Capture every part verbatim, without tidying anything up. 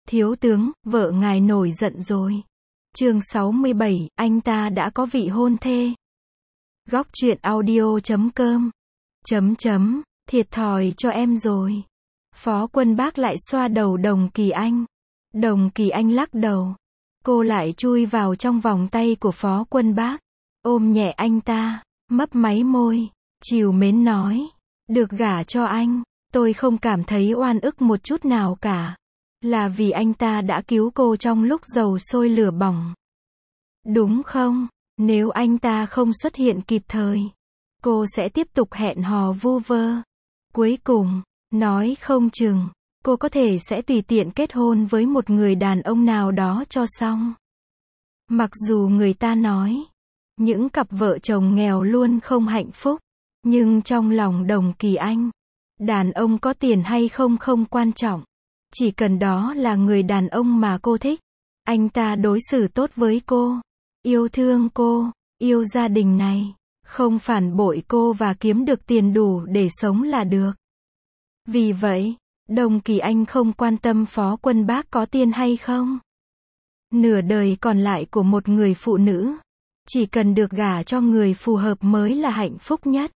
Thiếu tướng, vợ ngài nổi giận rồi. Chương sáu mươi bảy, anh ta đã có vị hôn thê. Góc truyện audio chấm com. Chấm chấm, thiệt thòi cho em rồi. Phó Quân Bác lại xoa đầu Đồng Kỳ Anh. Đồng Kỳ Anh lắc đầu. Cô lại chui vào trong vòng tay của Phó Quân Bác, ôm nhẹ anh ta, mấp máy môi, trìu mến nói, được gả cho anh, tôi không cảm thấy oan ức một chút nào cả. Là vì anh ta đã cứu cô trong lúc dầu sôi lửa bỏng. Đúng không? Nếu anh ta không xuất hiện kịp thời, cô sẽ tiếp tục hẹn hò vu vơ. Cuối cùng, nói không chừng, cô có thể sẽ tùy tiện kết hôn với một người đàn ông nào đó cho xong. Mặc dù người ta nói, những cặp vợ chồng nghèo luôn không hạnh phúc, nhưng trong lòng Đồng Kỳ Anh, đàn ông có tiền hay không không quan trọng. Chỉ cần đó là người đàn ông mà cô thích, anh ta đối xử tốt với cô, yêu thương cô, yêu gia đình này, không phản bội cô và kiếm được tiền đủ để sống là được. Vì vậy, Đồng Kỳ Anh không quan tâm Phó Quân Bác có tiền hay không. Nửa đời còn lại của một người phụ nữ, chỉ cần được gả cho người phù hợp mới là hạnh phúc nhất.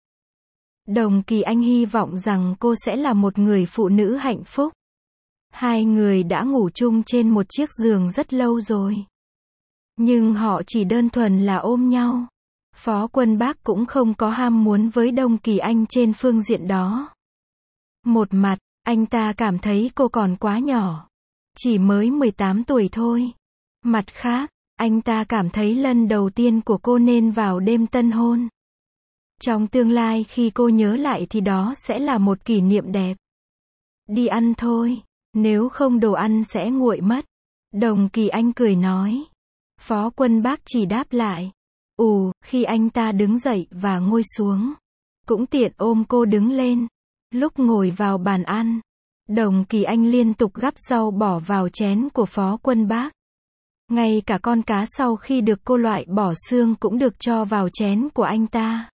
Đồng Kỳ Anh hy vọng rằng cô sẽ là một người phụ nữ hạnh phúc. Hai người đã ngủ chung trên một chiếc giường rất lâu rồi. Nhưng họ chỉ đơn thuần là ôm nhau. Phó Quân Bác cũng không có ham muốn với Đồng Kỳ Anh trên phương diện đó. Một mặt, anh ta cảm thấy cô còn quá nhỏ. Chỉ mới mười tám tuổi thôi. Mặt khác, anh ta cảm thấy lần đầu tiên của cô nên vào đêm tân hôn. Trong tương lai khi cô nhớ lại thì đó sẽ là một kỷ niệm đẹp. Đi ăn thôi, nếu không đồ ăn sẽ nguội mất. Đồng Kỳ Anh cười nói. Phó Quân Bác chỉ đáp lại. Ù, khi anh ta đứng dậy và ngồi xuống. Cũng tiện ôm cô đứng lên. Lúc ngồi vào bàn ăn, Đồng Kỳ Anh liên tục gắp rau bỏ vào chén của Phó Quân Bác. Ngay cả con cá sau khi được cô loại bỏ xương cũng được cho vào chén của anh ta.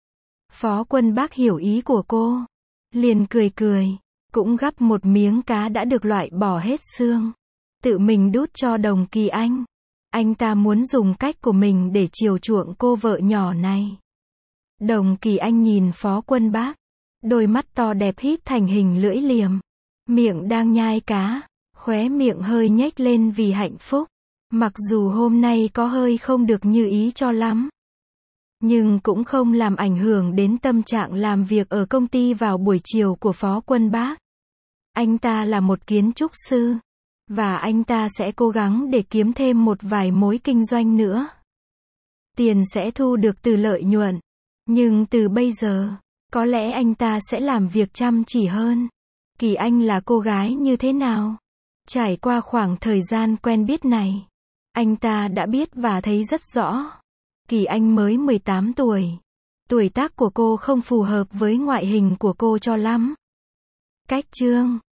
Phó Quân Bác hiểu ý của cô, liền cười cười, cũng gắp một miếng cá đã được loại bỏ hết xương, tự mình đút cho Đồng Kỳ Anh. Anh ta muốn dùng cách của mình để chiều chuộng cô vợ nhỏ này. Đồng Kỳ Anh nhìn Phó Quân Bác, đôi mắt to đẹp híp thành hình lưỡi liềm, miệng đang nhai cá, khóe miệng hơi nhếch lên vì hạnh phúc. Mặc dù hôm nay có hơi không được như ý cho lắm, nhưng cũng không làm ảnh hưởng đến tâm trạng làm việc ở công ty vào buổi chiều của Phó Quân Bác. Anh ta là một kiến trúc sư, và anh ta sẽ cố gắng để kiếm thêm một vài mối kinh doanh nữa. Tiền sẽ thu được từ lợi nhuận, nhưng từ bây giờ, có lẽ anh ta sẽ làm việc chăm chỉ hơn. Kỳ Anh là cô gái như thế nào? Trải qua khoảng thời gian quen biết này, anh ta đã biết và thấy rất rõ. Kỳ Anh mới mười tám tuổi. Tuổi tác của cô không phù hợp với ngoại hình của cô cho lắm. Cách chương